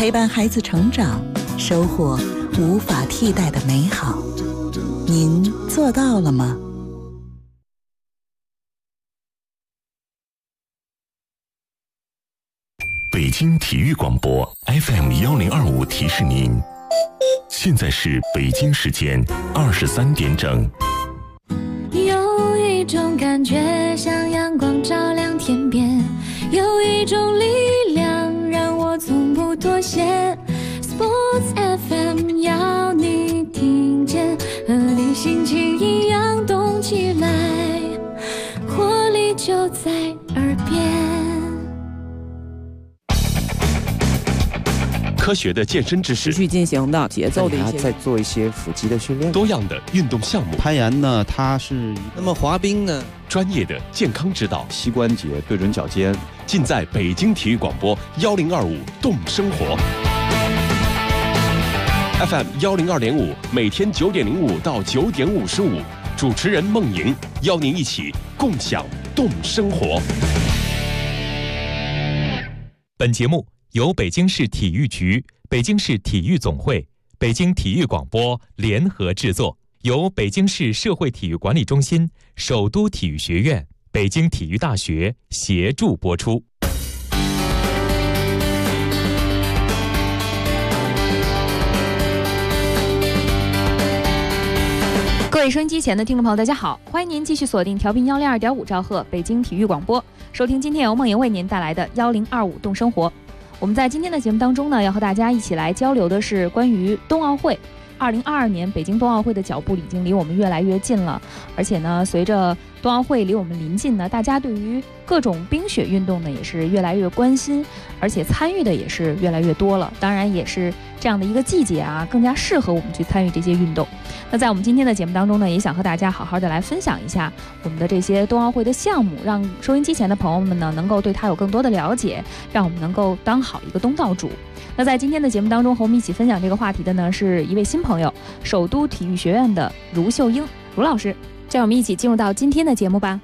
陪伴孩子成长，收获无法替代的美好。您做到了吗？ 北京体育广播 FM1025提示您，现在是北京时间23点整。 有一种感觉像阳光照亮天边，有一种力量让我从不妥协。 Sports FM 要你听见，和你心情一样动起来，活力就在耳边。 科学的健身知识， 持续进行的节奏的一些， 再做一些腹肌的训练。 多样的运动项目， 攀岩呢，它是那么滑冰呢， 专业的健康指导， 膝关节对准脚尖， 尽在北京体育广播1025动生活 FM 102.5，每天9点05到9点55，主持人孟莹邀您一起共享动生活。 本节目由北京市体育局、北京市体育总会、北京体育广播联合制作，由北京市社会体育管理中心、首都体育学院、北京体育大学协助播出。 各位收音机前的听众朋友，大家好，欢迎您继续锁定调频102.5兆赫北京体育广播，收听今天由孟莹为您带来的1025动生活。我们在今天的节目当中呢，要和大家一起来交流的是关于冬奥会。2022年北京冬奥会的脚步已经离我们越来越近了，而且呢，随着冬奥会离我们临近呢，大家对于各种冰雪运动呢也是越来越关心，而且参与的也是越来越多了。当然也是这样的一个季节啊，更加适合我们去参与这些运动。那在我们今天的节目当中呢，也想和大家好好的来分享一下我们的这些冬奥会的项目，让收音机前的朋友们呢能够对它有更多的了解，让我们能够当好一个东道主。那在今天的节目当中和我们一起分享这个话题的呢，是一位新朋友，首都体育学院的卢秀英卢老师。让我们一起进入到今天的节目吧。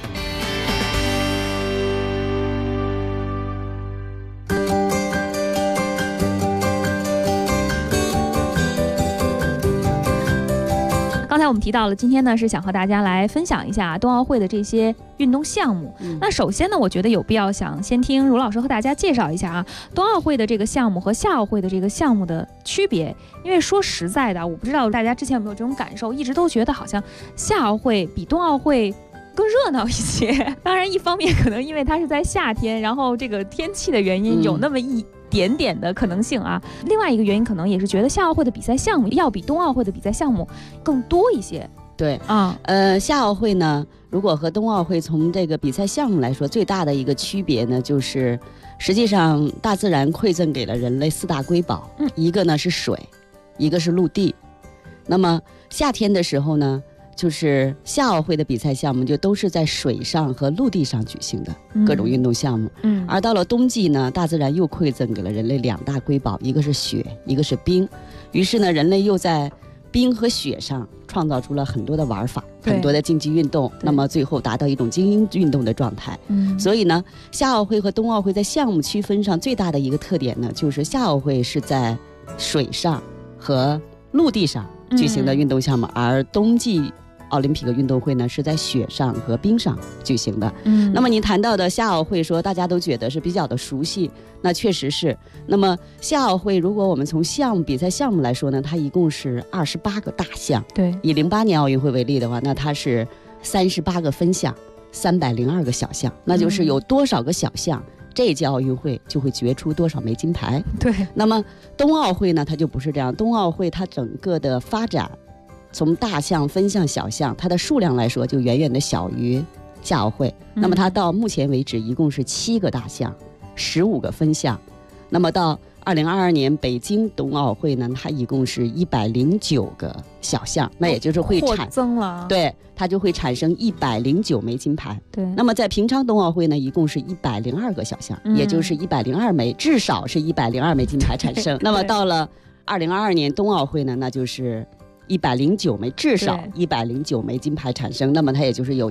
刚才我们提到了，今天呢是想和大家来分享一下冬奥会的这些运动项目。那首先呢，我觉得有必要想先听卢老师和大家介绍一下啊，冬奥会的这个项目和夏奥会的这个项目的区别。因为说实在的，我不知道大家之前有没有这种感受，一直都觉得好像夏奥会比冬奥会更热闹一些。当然，一方面可能因为它是在夏天，然后这个天气的原因有那么一点点的可能性啊。另外一个原因可能也是觉得夏奥会的比赛项目要比冬奥会的比赛项目更多一些。 对啊，夏奥会呢，如果和冬奥会从这个比赛项目来说，最大的一个区别呢，就是实际上大自然馈赠给了人类4大瑰宝，一个呢是水，一个是陆地。那么夏天的时候呢，就是夏奥会的比赛项目就都是在水上和陆地上举行的各种运动项目。而到了冬季呢，大自然又馈赠给了人类2大瑰宝，一个是雪，一个是冰。于是呢，人类又在冰和雪上创造出了很多的玩法，很多的竞技运动，那么最后达到一种精英运动的状态。所以呢，夏奥会和冬奥会在项目区分上最大的一个特点呢，就是夏奥会是在水上和陆地上举行的运动项目，而冬季奥林匹克运动会呢是在雪上和冰上举行的。那么您谈到的夏奥会说大家都觉得是比较的熟悉，那确实是。那么夏奥会如果我们从比赛项目来说呢，它一共是28个大项。对，以08年奥运会为例的话，那它是38个分项，302个小项，那就是有多少个小项，这一届奥运会就会决出多少枚金牌。对，那么冬奥会呢，它就不是这样。冬奥会它整个的发展，从大项、分项、小项，它的数量来说就远远的小于夏奥会。那么它到目前为止一共是7个大项，15个分项。那么到2022年北京冬奥会呢，它一共是109个小项，那也就是会扩增了。对， 它就会产生109枚金牌。对，那么在平昌冬奥会呢，一共是102个小项，也就是102枚，至少是102枚金牌产生。那么到了2022年冬奥会呢，那就是 109枚，至少109枚金牌产生，那么它也就是有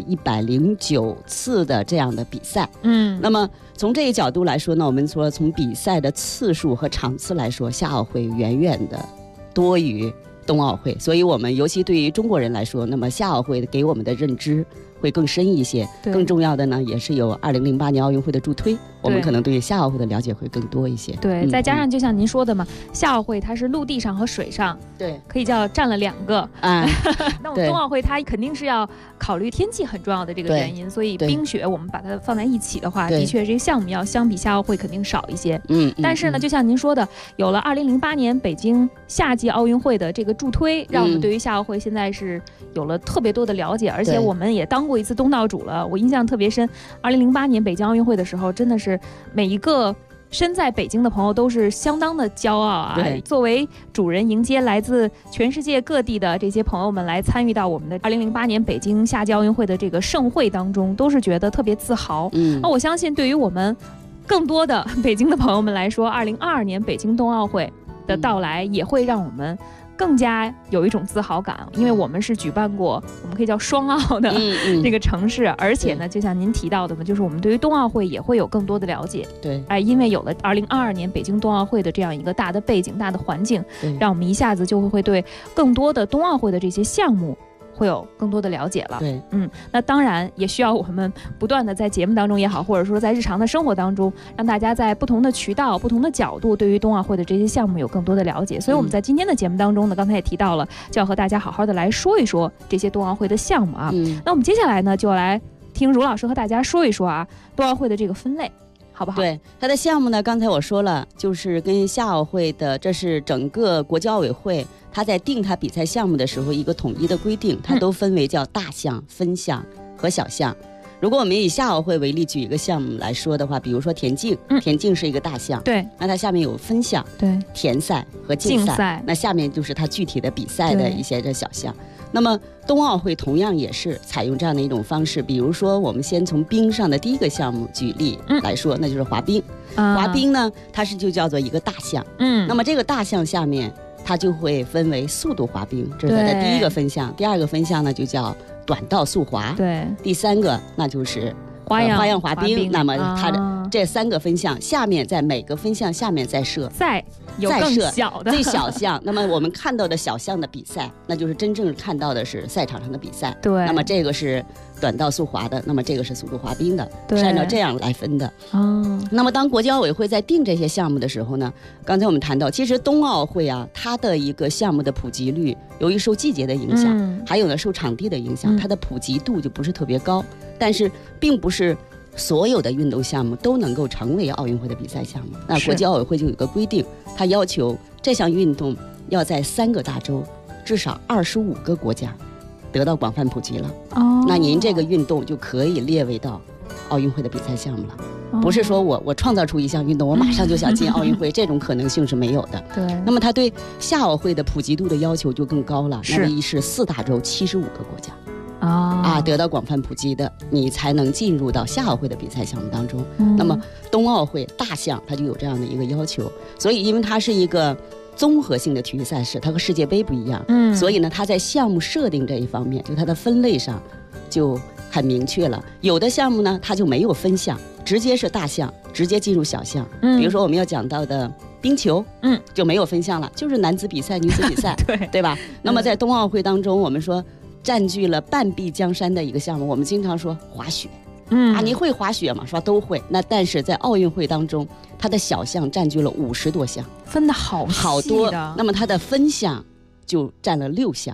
109次的这样的比赛。那么从这一角度来说呢，我们说从比赛的次数和场次来说，夏奥会远远的多于冬奥会，所以我们尤其对于中国人来说，那么夏奥会给我们的认知会更深一些。更重要的呢，也是有2008年奥运会的助推，我们可能对夏奥会的了解会更多一些。 对，再加上就像您说的嘛，夏奥会它是陆地上和水上， 对， 可以叫占了2个。那我们对冬奥会它肯定是要考虑天气很重要的这个原因，所以冰雪我们把它放在一起的话，的确这个项目要相比夏奥会肯定少一些。但是呢，就像您说的，有了2008年北京夏季奥运会的这个助推，让我们对于夏奥会现在是有了特别多的了解，而且我们也当过一次东道主了。我印象特别深，2008年北京奥运会的时候，真的是每一个身在北京的朋友都是相当的骄傲啊！作为主人迎接来自全世界各地的这些朋友们来参与到我们的2008年北京夏季奥运会的这个盛会当中，都是觉得特别自豪。那我相信对于我们更多的北京的朋友们来说，2022年北京冬奥会的到来也会让我们更加有一种自豪感，因为我们是举办过我们可以叫双奥的这个城市，而且呢，就像您提到的嘛，就是我们对于冬奥会也会有更多的了解。 对， 因为有了2022年北京冬奥会的这样一个大的背景、大的环境，让我们一下子就会对更多的冬奥会的这些项目会有更多的了解了。 对， 那当然也需要我们不断的在节目当中也好，或者说在日常的生活当中，让大家在不同的渠道、不同的角度，对于冬奥会的这些项目有更多的了解。所以我们在今天的节目当中呢，刚才也提到了，就要和大家好好的来说一说这些冬奥会的项目啊。那我们接下来呢，就来听茹老师和大家说一说啊，冬奥会的这个分类。好不好？ 对，它的项目呢，刚才我说了，就是跟夏奥会的，这是整个国际奥委会它在定它比赛项目的时候一个统一的规定，它都分为叫大项、分项和小项。如果我们以夏奥会为例举一个项目来说的话，比如说田径，田径是一个大项， 对， 那它下面有分项， 对， 田赛和竞赛，那下面就是它具体的比赛的一些的小项。那么冬奥会同样也是采用这样的一种方式，比如说我们先从冰上的第一个项目举例来说，那就是滑冰。滑冰呢，它就叫做一个大项。那么这个大项下面它就会分为速度滑冰，这是它的第一个分项。第二个分项呢就叫短道速滑。 对。 第三个那就是花样滑冰。那么它的这3个分项下面，在每个分项下面再设小的最小项。那么我们看到的小项的比赛，那就是真正看到的是赛场上的比赛。 对。 那么这个是短道速滑的，那么这个是速度滑冰的，是按照这样来分的。那么当国际奥委会在定这些项目的时候呢，刚才我们谈到，其实冬奥会啊，它的一个项目的普及率，由于受季节的影响，还有呢受场地的影响，它的普及度就不是特别高。但是并不是所有的运动项目都能够成为奥运会的比赛项目。那国际奥委会就有一个规定，它要求这项运动要在3个大洲，至少25个国家得到广泛普及了。那您这个运动就可以列为到奥运会的比赛项目了。不是说我创造出一项运动，我马上就想进奥运会，这种可能性是没有的。 对。 那么它对夏奥会的普及度的要求就更高了，那么是4大洲75个国家。得到广泛普及的，你才能进入到夏奥会的比赛项目当中。那么冬奥会大项它就有这样的一个要求，所以因为它是一个综合性的体育赛事，它和世界杯不一样，所以呢，它在项目设定这一方面，就它的分类上就很明确了。有的项目呢，它就没有分项，直接是大项，直接进入小项。比如说我们要讲到的冰球，就没有分项了，就是男子比赛、女子比赛，对吧？那么在冬奥会当中，我们说占据了半壁江山的一个项目，我们经常说滑雪。你会滑雪吗？说都会。那但是在奥运会当中，它的小项占据了50多项， 分的好多。那么它的分项就占了6项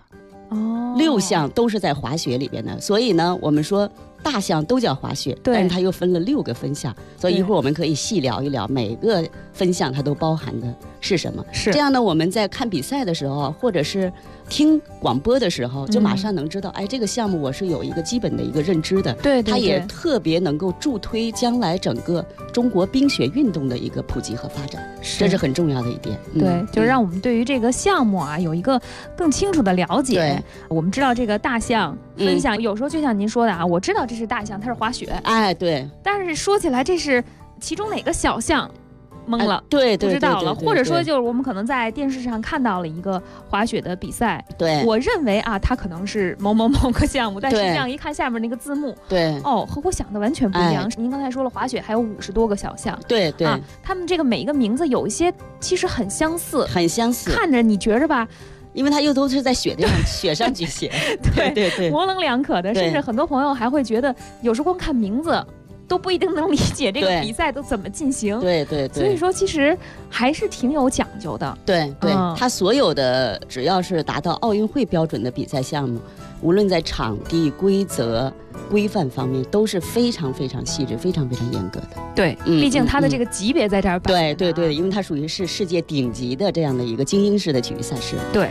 ，6项都是在滑雪里边的。所以呢，我们说大项都叫滑雪，但是它又分了6个分项。所以一会儿我们可以细聊一聊每个分项它都包含的是什么。这样呢，我们在看比赛的时候，或者是听广播的时候，就马上能知道，这个项目我是有一个基本的一个认知的。 对， 它也特别能够助推将来整个中国冰雪运动的一个普及和发展，这是很重要的一点。 对，就是让我们对于这个项目啊有一个更清楚的了解。我们知道这个大项、分项，有时候就像您说的啊，我知道这是大项，它是滑雪， 对。 但是说起来这是其中哪个小项？ 懵了， 对， 不知道了，或者说对就是我们可能在电视上看到了一个滑雪的比赛， 对， 我认为啊，它可能是某个项目，但实际对上一看下面那个字幕， 对， 哦，和我想的完全不一样。您刚才说了，滑雪还有50多个小项， 对对， 啊，他们这个每一个名字有一些其实很相似， 很相似， 看着你觉着吧。 因为它又都是在雪上举行，对对对， 模棱两可的，甚至很多朋友还会觉得，有时候光看名字都不一定能理解这个比赛都怎么进行。 对对对， 所以说其实还是挺有讲究的。 对对，它所有的只要是达到奥运会标准的比赛项目，无论在场地、规则、规范方面都是非常非常细致、非常非常严格的。 对，毕竟它的这个级别在这儿摆。 对对对，因为它属于是世界顶级的这样的一个精英式的体育赛事。 对。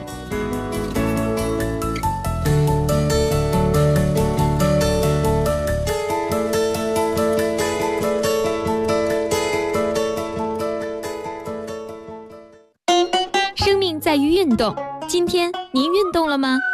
生命在于运动，今天您运动了吗？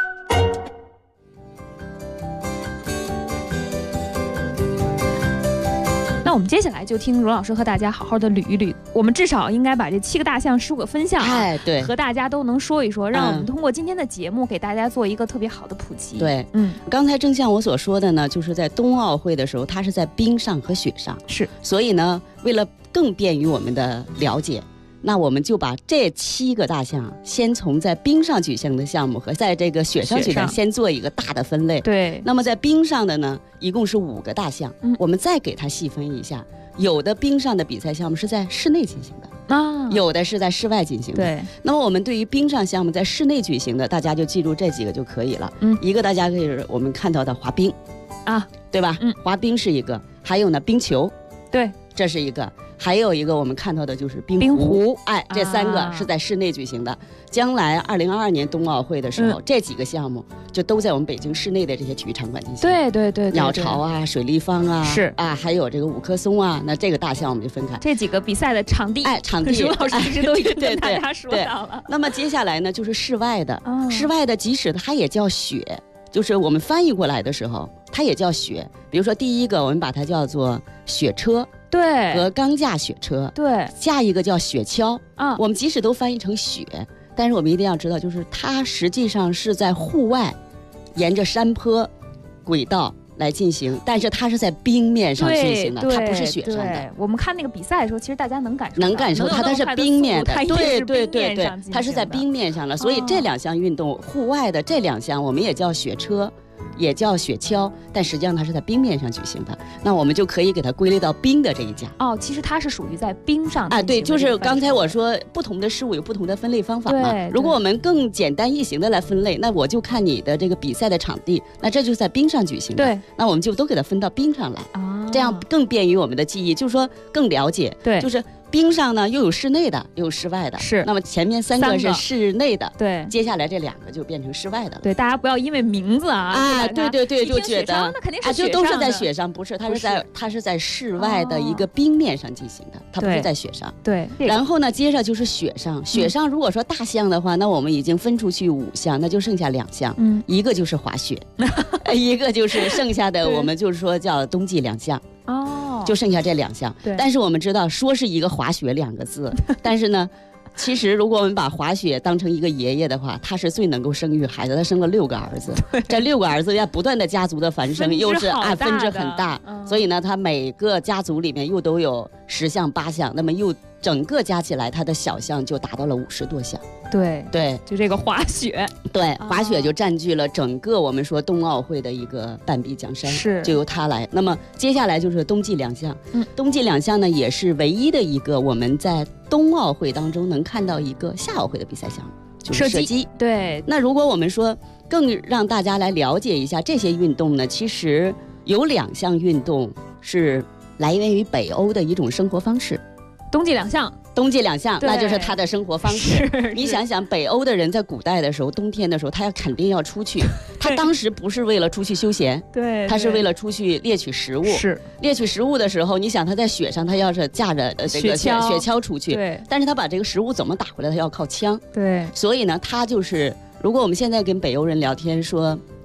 那我们接下来就听罗老师和大家好好的捋一捋，我们至少应该把这7个大项、15个分项， 对， 和大家都能说一说，让我们通过今天的节目给大家做一个特别好的普及。 对，刚才正像我所说的呢，就是在冬奥会的时候，它是在冰上和雪上， 是， 所以呢，为了更便于我们的了解。那我们就把这7个大项，先从在冰上举行的项目和在这个雪上举行先做一个大的分类。 对。 那么在冰上的呢，一共是5个大项，我们再给它细分一下。有的冰上的比赛项目是在室内进行的啊，有的是在室外进行的。 对。 那么我们对于冰上项目在室内举行的，大家就记住这几个就可以了。一个大家可以我们看到的滑冰啊， 对吧？滑冰是一个，还有呢冰球， 对， 这是一个。还有一个我们看到的就是冰壶，这3个是在室内举行的。将来2022年冬奥会的时候，这几个项目就都在我们北京市内的这些体育场馆进行。 对， 鸟巢啊、水立方啊， 是啊，还有这个5棵松啊，那这个大项我们就分开。 这几个比赛的场地， 场地， 朱老师其实都已经跟大家说到了。 那么接下来呢，就是室外的，室外的即使它也叫雪，就是我们翻译过来的时候，它也叫雪。比如说第一个，我们把它叫做雪车。 对， 和钢架雪车， 对， 下一个叫雪橇啊。我们即使都翻译成雪，但是我们一定要知道，就是它实际上是在户外，沿着山坡轨道来进行，但是它是在冰面上进行的，它不是雪上的。 我们看那个比赛的时候，其实大家能感受到它是冰面的，对，它是在冰面上的。所以这2项运动，户外的这2项，我们也叫雪车。也叫雪橇，但实际上它是在冰面上举行的，那我们就可以给它归类到冰的这一家。 其实它是属于在冰上啊，对，就是刚才我说不同的事物有不同的分类方法嘛。如果我们更简单易行的来分类，那我就看你的这个比赛的场地，那这就是在冰上举行的。 对， 那我们就都给它分到冰上来，这样更便于我们的记忆，就是说更了解。 对， 就是冰上呢又有室内的，又有室外的。 是， 那么前面3个是室内的， 对， 接下来这2个就变成室外的了。 对，大家不要因为名字对，就觉得那肯定是就都是在雪上，不是，它是在室外的一个冰面上进行的，它不是在雪上。 对， 然后呢，接着就是雪上，雪上如果说大项的话，那我们已经分出去5项，那就剩下2项，一个就是滑雪，一个就是剩下的我们就是说叫冬季2项。就剩下这2项。但是我们知道说是一个滑雪2个字，但是呢。其实，如果我们把滑雪当成一个爷爷的话，他是最能够生育孩子，他生了6个儿子。这6个儿子要不断的家族的繁盛，又是分支很大，所以呢，他每个家族里面又都有10项8项，那么又整个加起来，他的小项就达到了50多项。对， 就这个滑雪， 对，滑雪就占据了整个我们说冬奥会的一个半壁江山， 是就由它来。那么接下来就是冬季2项，冬季2项呢也是唯一的一个我们在冬奥会当中能看到一个夏奥会的比赛项目，就是射击。 对， 那如果我们说更让大家来了解一下这些运动呢，其实有2项运动是来源于北欧的一种生活方式。 冬季2项。 那就是他的生活方式。你想想，北欧的人在古代的时候，冬天的时候，他肯定要出去。他当时不是为了出去休闲， 对， 他是为了出去猎取食物。 是猎取食物的时候，你想他在雪上，他要是驾着这个雪橇出去， 对， 但是他把这个食物怎么打回来，他要靠枪。 对， 所以呢，他就是，如果我们现在跟北欧人聊天说，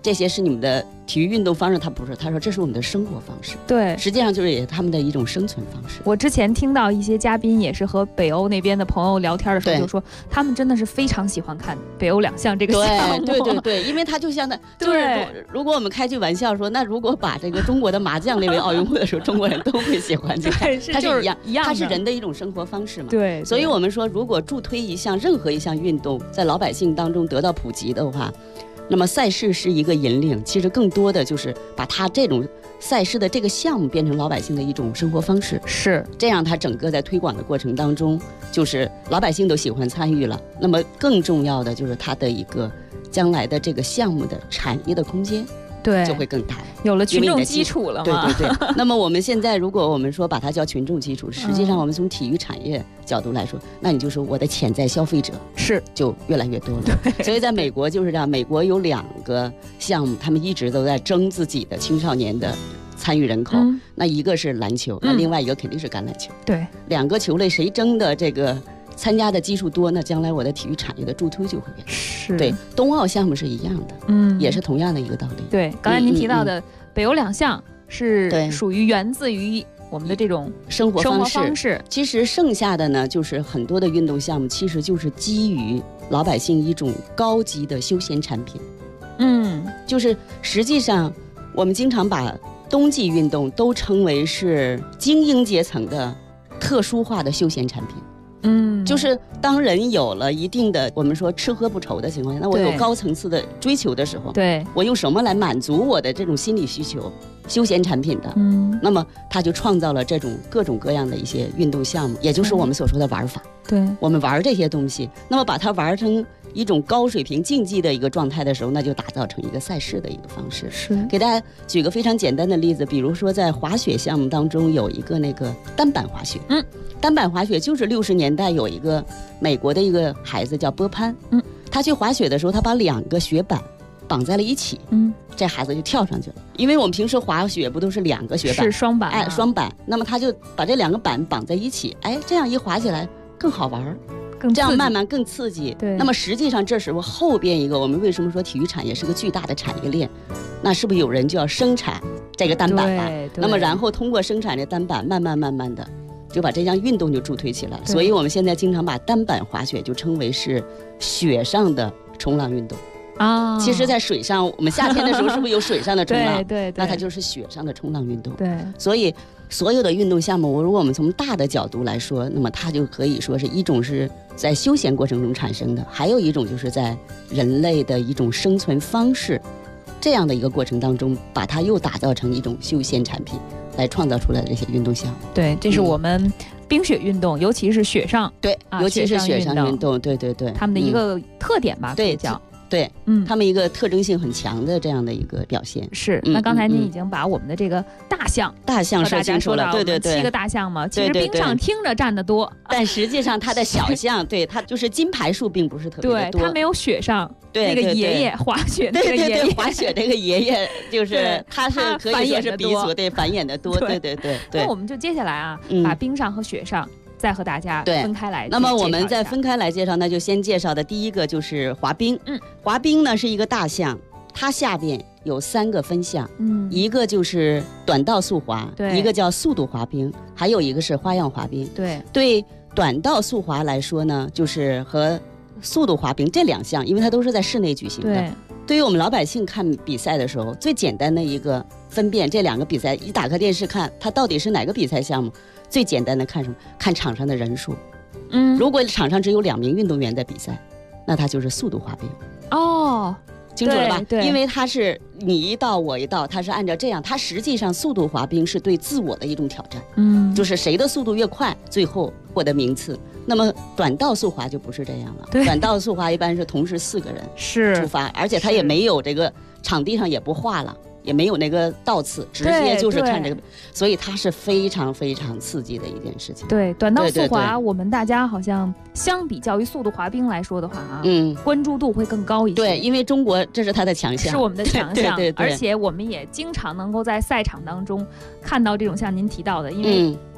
这些是你们的体育运动方式，他不是，他说这是我们的生活方式。 对， 实际上就是也是他们的一种生存方式。 我之前听到一些嘉宾也是和北欧那边的朋友聊天的时候，就说他们真的是非常喜欢看北欧两项这个项目。 对，因为他就像就是如果我们开句玩笑说，那如果把这个中国的麻将列为奥运会的时候，中国人都会喜欢去看，它是一样，它是人的一种生活方式嘛。 对， 所以我们说，如果助推任何一项运动在老百姓当中得到普及的话，那么赛事是一个引领，其实更多的就是把它这种赛事的这个项目变成老百姓的一种生活方式， 是这样，它整个在推广的过程当中，就是老百姓都喜欢参与了。那么更重要的就是它的一个将来的这个项目的产业的空间， 对， 就会更大了， 有了群众基础了嘛。 对。那么我们现在如果我们说把它叫群众基础，实际上我们从体育产业角度来说，那你就说我的潜在消费者是就越来越多了。所以在美国就是这样，美国有2个项目，他们一直都在争自己的青少年的参与人口。那一个是篮球，那另外一个肯定是橄榄球。 对 ，2个球类谁争的这个参加的基数多，那将来我的体育产业的助推就会变。 是， 对，冬奥项目是一样的，也是同样的一个道理。 对，刚才您提到的北欧两项是属于源自于我们的这种生活方式。 其实剩下的呢，就是很多的运动项目，其实就是基于老百姓一种高级的休闲产品。就是实际上我们经常把冬季运动都称为是精英阶层的特殊化的休闲产品。就是当人有了一定的我们说吃喝不愁的情况下，那我有高层次的追求的时候， 对， 我用什么来满足我的这种心理需求？休闲产品的，那么他就创造了这种各种各样的一些运动项目，也就是我们所说的玩法。 对， 我们玩这些东西，那么把它玩成一种高水平竞技的一个状态的时候，那就打造成一个赛事的一个方式。 是， 给大家举个非常简单的例子，比如说在滑雪项目当中有一个那个单板滑雪。单板滑雪就是60年代有一个美国的一个孩子叫波潘，他去滑雪的时候，他把2个雪板绑在了一起，这孩子就跳上去了。因为我们平时滑雪不都是2个雪板， 是双板， 双板，那么他就把这2个板绑在一起，这样一滑起来更好玩，这样慢慢更刺激。 对， 那么实际上这时候后边一个，我们为什么说体育产业是个巨大的产业链？那是不是有人就要生产这个单板吧？那么然后通过生产这单板，慢慢的就把这项运动就助推起来。所以我们现在经常把单板滑雪就称为是雪上的冲浪运动。其实在水上，我们夏天的时候是不是有水上的冲浪？ 对， 那它就是雪上的冲浪运动。 对， 所以所有的运动项目，如果我们从大的角度来说，那么它就可以说是一种是在休闲过程中产生的，还有一种就是在人类的一种生存方式这样的一个过程当中，把它又打造成一种休闲产品，来创造出来的这些运动项目。 对，这是我们冰雪运动，尤其是雪上， 对，尤其是雪上运动，对， 他们的一个特点吧，可以叫。 对，他们一个特征性很强的这样的一个表现。 是，那刚才您已经把我们的这个大象说清楚了，对 7个大象嘛，其实冰上听着站得多， 但实际上它的小象，对，它就是金牌数并不是特别多， 对，它没有雪上那个爷爷滑雪那个爷爷， 滑雪这个爷爷就是他是可以说是鼻祖，对，繁衍的多，对。 那我们就接下来啊，把冰上和雪上再和大家分开来。 那么我们再分开来介绍，那就先介绍的第一个就是滑冰。滑冰呢是一个大项，它下边有3个分项，一个就是短道速滑，一个叫速度滑冰，还有一个是花样滑冰。对短道速滑来说呢，就是和速度滑冰这2项，因为它都是在室内举行的。对于我们老百姓看比赛的时候，最简单的一个分辨这2个比赛，一打开电视看它到底是哪个比赛项目，最简单的看什么？看场上的人数。如果场上只有2名运动员在比赛，那它就是速度滑冰。清楚了吧？因为它是你一道我一道，它是按照这样，它实际上速度滑冰是对自我的一种挑战。就是谁的速度越快，最后获得名次。那么短道速滑就不是这样了，短道速滑一般是同时4个人出发，而且它也没有这个场地上也不画了，也没有那个倒刺，直接就是看这个，所以它是非常非常刺激的一件事情。 对，短道速滑，我们大家好像相比较于速度滑冰来说的话啊，关注度会更高一些。 对，因为中国这是它的强项， 是我们的强项， 对， 而且我们也经常能够在赛场当中看到这种像您提到的，因为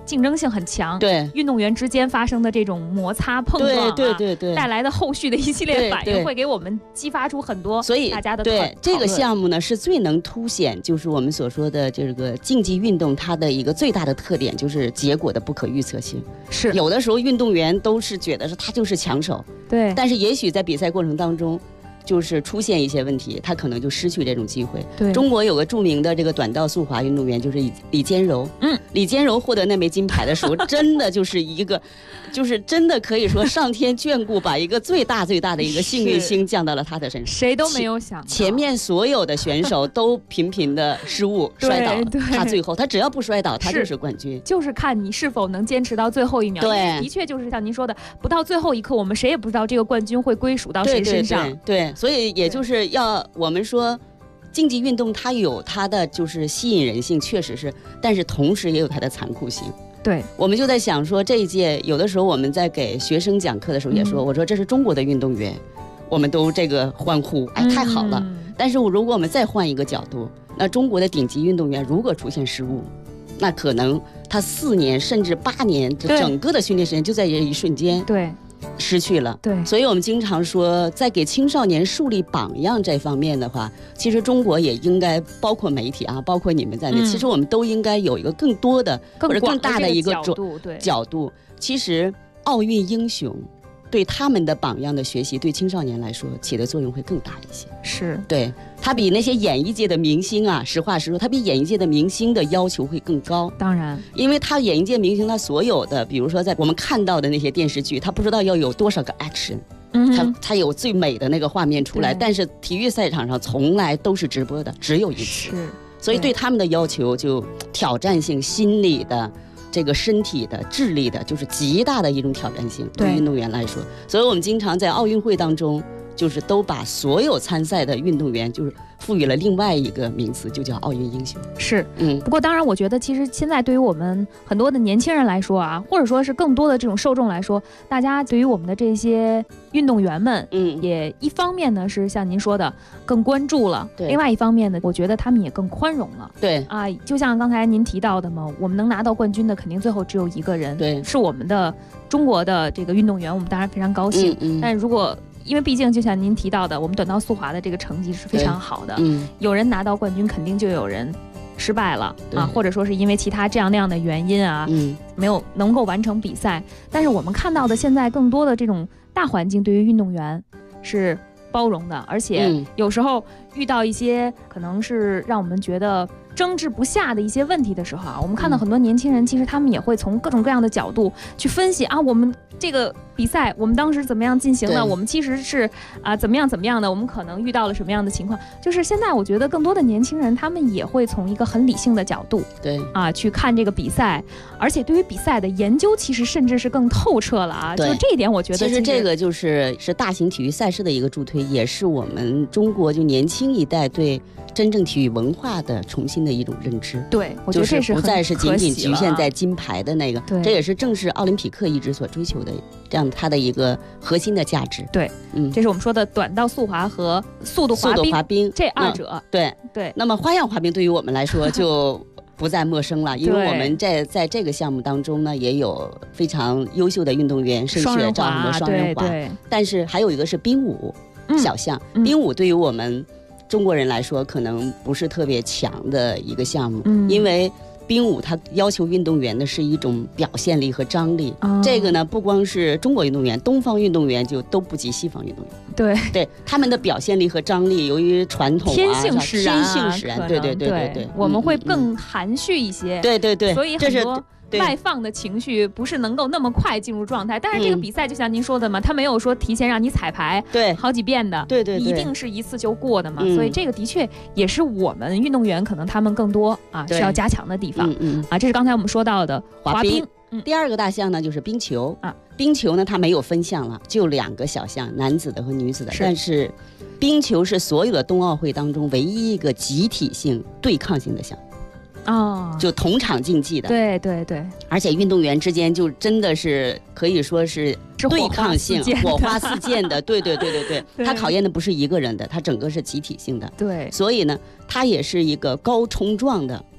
竞争性很强， 对， 运动员之间发生的这种摩擦碰撞、 对， 带来的后续的一系列反应，会给我们激发出很多大家的对这个项目呢，是最能凸显就是我们所说的这个竞技运动它的一个最大的特点，就是结果的不可预测性。 是有的时候运动员都是觉得他就是强手， 对， 但是也许在比赛过程当中，就是出现一些问题，他可能就失去这种机会。 对， 中国有个著名的这个短道速滑运动员，就是李坚柔。李坚柔获得那枚金牌的时候，真的就是一个，就是真的可以说上天眷顾，把一个最大的一个幸运星降到了他的身上。 谁都没有想到， 前面所有的选手都频频的失误摔倒，他最后他只要不摔倒，他就是冠军。 就是看你是否能坚持到最后一秒。 对， 的确就是像您说的，不到最后一刻，我们谁也不知道这个冠军会归属到谁身上。 对，所以也就是要我们说，竞技运动它有它的就是吸引人性，确实是，但是同时也有它的残酷性。 对， 我们就在想说，这一届有的时候我们在给学生讲课的时候也说，我说这是中国的运动员，我们都这个欢呼，哎，太好了。但是如果我们再换一个角度，那中国的顶级运动员如果出现失误，那可能他4年甚至8年整个的训练时间就在这一瞬间对失去了。 对， 所以我们经常说，在给青少年树立榜样这方面的话，其实中国也应该包括媒体啊，包括你们在内，其实我们都应该有一个更多的或者更大的一个角度。其实奥运英雄对他们的榜样的学习，对青少年来说起的作用会更大一些。 是， 对，他比那些演艺界的明星啊，实话实说，他比演艺界的明星的要求会更高。 当然， 因为他演艺界明星，他所有的，比如说在我们看到的那些电视剧，他不知道要有多少个 action，他有最美的那个画面出来，但是体育赛场上从来都是直播的，只有一次。所以对他们的要求就挑战性、心理的。这个身体的、智力的，就是极大的一种挑战性，对运动员来说。所以我们经常在奥运会当中，就是都把所有参赛的运动员，就是赋予了另外一个名词，就叫奥运英雄。 是，不过当然，我觉得其实现在对于我们很多的年轻人来说啊，或者说是更多的这种受众来说，大家对于我们的这些运动员们，也一方面呢是像您说的更关注了，另外一方面呢，我觉得他们也更宽容了。 对啊，就像刚才您提到的嘛，我们能拿到冠军的，肯定最后只有一个人， 对， 是我们的中国的这个运动员，我们当然非常高兴。但如果因为毕竟就像您提到的，我们短道速滑的这个成绩是非常好的，有人拿到冠军，肯定就有人失败了啊，或者说是因为其他这样那样的原因啊，没有能够完成比赛。但是我们看到的现在更多的这种大环境对于运动员是包容的，而且有时候遇到一些可能是让我们觉得争执不下的一些问题的时候啊，我们看到很多年轻人，其实他们也会从各种各样的角度去分析啊，我们这个比赛我们当时怎么样进行的，我们其实是怎么样的，我们可能遇到了什么样的情况。就是现在我觉得更多的年轻人，他们也会从一个很理性的角度去看这个比赛，而且对于比赛的研究其实甚至是更透彻了啊。就这一点我觉得其实这个就是大型体育赛事的一个助推，也是我们中国就年轻一代对真正体育文化的重新的一种认知。 对，我觉得这是不再是仅仅局限在金牌的那个，这也是正是奥林匹克一直所追求的这样它的一个核心的价值。 对，这是我们说的短道速滑和速度滑冰这二者。 对。那么花样滑冰对于我们来说就不再陌生了，因为我们在这个项目当中呢，也有非常优秀的运动员，盛雪照很多双人滑，但是还有一个是冰舞小项。冰舞对于我们中国人来说可能不是特别强的一个项目，因为冰舞它要求运动员的是一种表现力和张力，这个呢不光是中国运动员，东方运动员就都不及西方运动员。对，他们的表现力和张力，由于传统天性使然， 对， 我们会更含蓄一些。 对， 所以很多外放的情绪不是能够那么快进入状态，但是这个比赛就像您说的嘛，他没有说提前让你彩排好几遍的， 对， 一定是一次就过的嘛，所以这个的确也是我们运动员可能他们更多需要加强的地方。这是刚才我们说到的滑冰。 第二个大项呢就是冰球冰球呢它没有分项了，就2个小项，男子的和女子的，但是冰球是所有的冬奥会当中唯一一个集体性对抗性的项目。就同场竞技的， 对， 而且运动员之间就真的是可以说是对抗性，火花四溅的，对，它考验的不是一个人的，它整个是集体性的， 对， 所以呢，它也是一个高冲撞的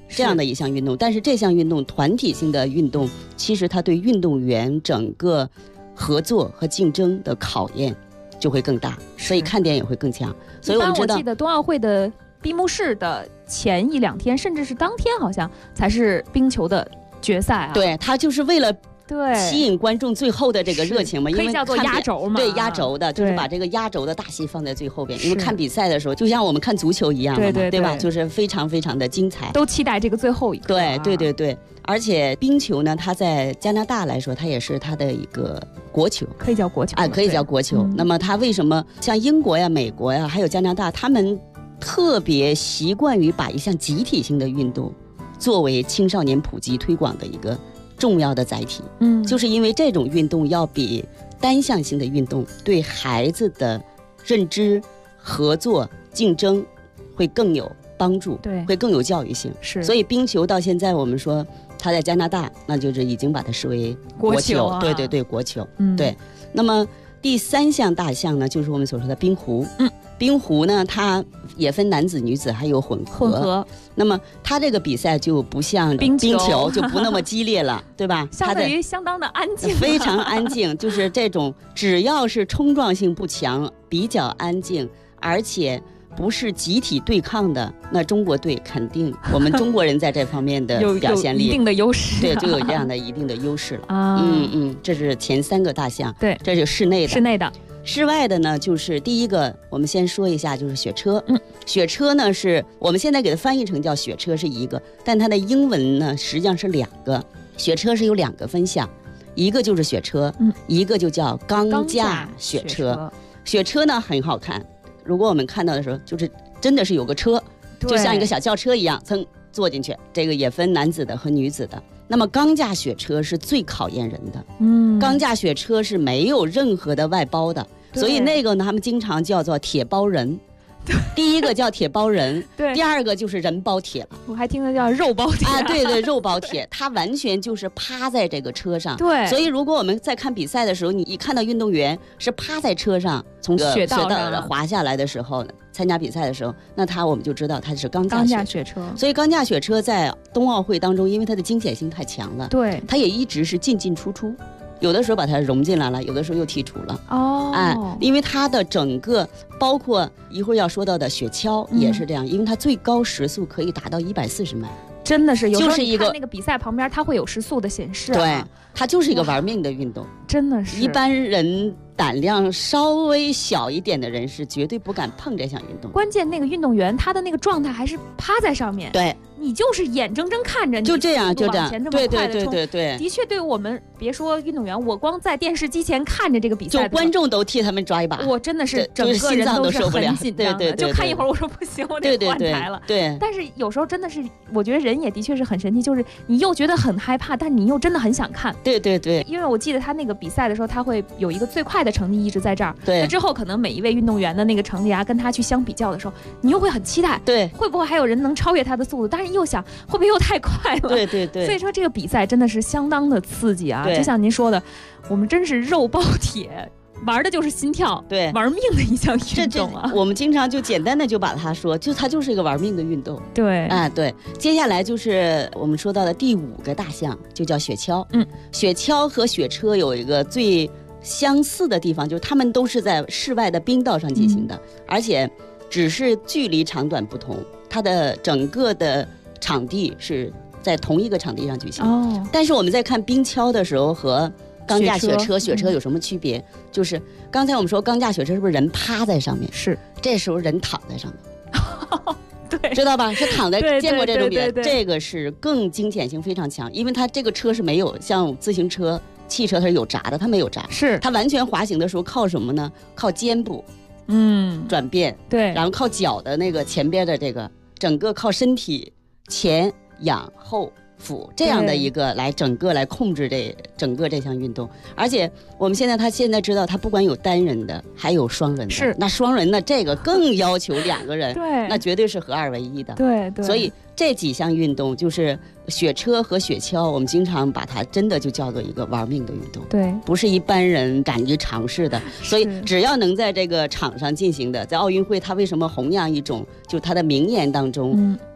这样的一项运动。但是这项运动团体性的运动，其实它对运动员整个合作和竞争的考验就会更大，所以看点也会更强。所以我们知道， 我记得冬奥会的闭幕式的前1-2天，甚至是当天，好像才是冰球的决赛啊。 对，它就是为了对吸引观众最后的这个热情嘛，因为可以叫做压轴嘛。 对，压轴的就是把这个压轴的大戏放在最后边，因为看比赛的时候就像我们看足球一样的嘛，对吧？就是非常非常的精彩， 都期待这个最后一刻。 对。而且冰球呢，它在加拿大来说，它也是它的一个国球， 可以叫国球啊，可以叫国球。那么它为什么像英国呀、美国呀，还有加拿大，他们特别习惯于把一项集体性的运动作为青少年普及推广的一个重要的载体？就是因为这种运动要比单项性的运动对孩子的认知、合作、竞争会更有帮助， 对， 会更有教育性。 是， 所以冰球到现在我们说它在加拿大，那就是已经把它视为国球啊， 对，国球。对。那么第3项大项呢，就是我们所说的冰壶。冰壶呢，它也分男子、女子，还有混合。那么它这个比赛就不像冰球就不那么激烈了，对吧？ 相对于相当的安静， 非常安静。就是这种只要是冲撞性不强、比较安静，而且不是集体对抗的，那中国队肯定我们中国人在这方面的表现力有一定的优势， 对，就有这样的一定的优势了啊。这是前3个大项， 对， 这是室内的。室外的呢，就是第一个，我们先说一下，就是雪车。雪车呢是我们现在给它翻译成叫雪车是一个，但它的英文呢实际上是2个。雪车是有2个分项，一个就是雪车，一个就叫钢架雪车。雪车呢很好看，如果我们看到的时候，就是真的是有个车，就像一个小轿车一样，噌坐进去。这个也分男子的和女子的。那么钢架雪车是最考验人的，钢架雪车是没有任何的外包的，所以那个呢，他们经常叫做铁包人。第一个叫铁包人， 对， 第二个就是人包铁了。 我还听的叫肉包铁啊，对，肉包铁，它完全就是趴在这个车上。 对， 所以如果我们在看比赛的时候，你一看到运动员是趴在车上从雪道滑下来的时候，参加比赛的时候，那我们就知道它是钢架雪车。所以钢架雪车在冬奥会当中，因为它的惊险性太强了， 对， 它也一直是进进出出。有的时候把它融进来了，有的时候又剔除了。因为它的整个，包括一会儿要说到的雪橇也是这样，因为它最高时速可以达到140迈， 真的是，有时候你看那个比赛旁边它会有时速的显示。 对，它就是一个玩命的运动， 真的是。 一般人胆量稍微小一点的人是绝对不敢碰这项运动。 关键那个运动员他的那个状态还是趴在上面， 对， 你就是眼睁睁看着你就这样往前这么快的冲。 对， 的确对我们别说运动员，我光在电视机前看着这个比赛， 就观众都替他们抓一把， 我真的是整个人都是很紧张的。 对， 就看一会儿我说不行，我得换台了。 对， 但是有时候真的是，我觉得人也的确是很神奇，就是你又觉得很害怕，但你又真的很想看。 对， 因为我记得他那个比赛的时候，他会有一个最快的成绩一直在这儿。 对， 那之后可能每一位运动员的那个成绩啊，跟他去相比较的时候，你又会很期待， 对， 会不会还有人能超越他的速度？但是又想会不会又太快了？ 对。 所以说这个比赛真的是相当的刺激啊！就像您说的，我们真是肉包铁。玩的就是心跳， 对， 玩命的一项运动啊！ 我们经常就简单的就把它说，它就是一个玩命的运动。 对， 对。接下来就是我们说到的第5个大项，就叫雪橇。雪橇和雪车有一个最相似的地方，就是它们都是在室外的冰道上进行的，而且只是距离长短不同，它的整个的场地是在同一个场地上举行。但是我们在看冰橇的时候和钢架雪车有什么区别？就是刚才我们说钢架雪车是不是人趴在上面？ 是， 这时候人躺在上面。 对， 知道吧？是躺在，见过这种比赛， 这个是更惊险性非常强，因为它这个车是没有像自行车、汽车它是有闸的，它没有闸， 是它完全滑行的时候靠什么呢？靠肩部，转变， 对， 然后靠脚的那个前边的这个，整个靠身体前仰后俯这样的一个来整个来控制整个这项运动。而且我们现在知道它不管有单人的还有双人的， 是那双人的这个更要求2个人， 对， 那绝对是合2为1的， 对， 所以这几项运动就是雪车和雪橇，我们经常把它真的就叫做一个玩命的运动， 对， 不是一般人敢于尝试的。所以只要能在这个场上进行的，在奥运会它为什么弘扬一种就它的名言当中，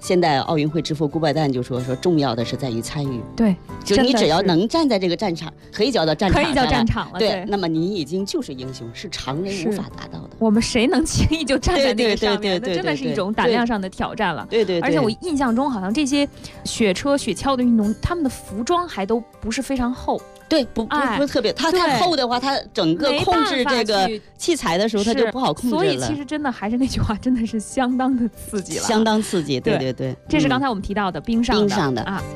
现代奥运会之父顾拜旦就说重要的是在于参与。 对， 就你只要能站在这个战场，可以叫到战场， 可以叫战场了。 对，那么你已经就是英雄，是常人无法达到的。 我们谁能轻易就站在那个上面？ 对， 那真的是一种胆量上的挑战了。 对。 而且我印象中，好像这些雪车、雪橇的运动，他们的服装还都不是非常厚。 对，不是特别，它太厚的话，它整个控制这个器材的时候，它就不好控制了。 所以其实真的还是那句话，真的是相当的刺激了， 相当刺激。对。 这是刚才我们提到的冰上的啊。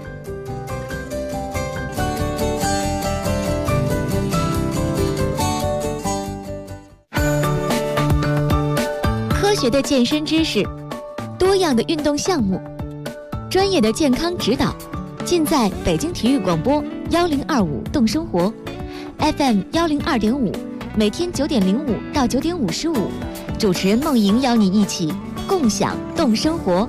科学的健身知识，多样的运动项目，专业的健康指导，尽在北京体育广播1025动生活 FM 102.5，每天9点05到9点55，主持人梦莹邀你一起共享动生活。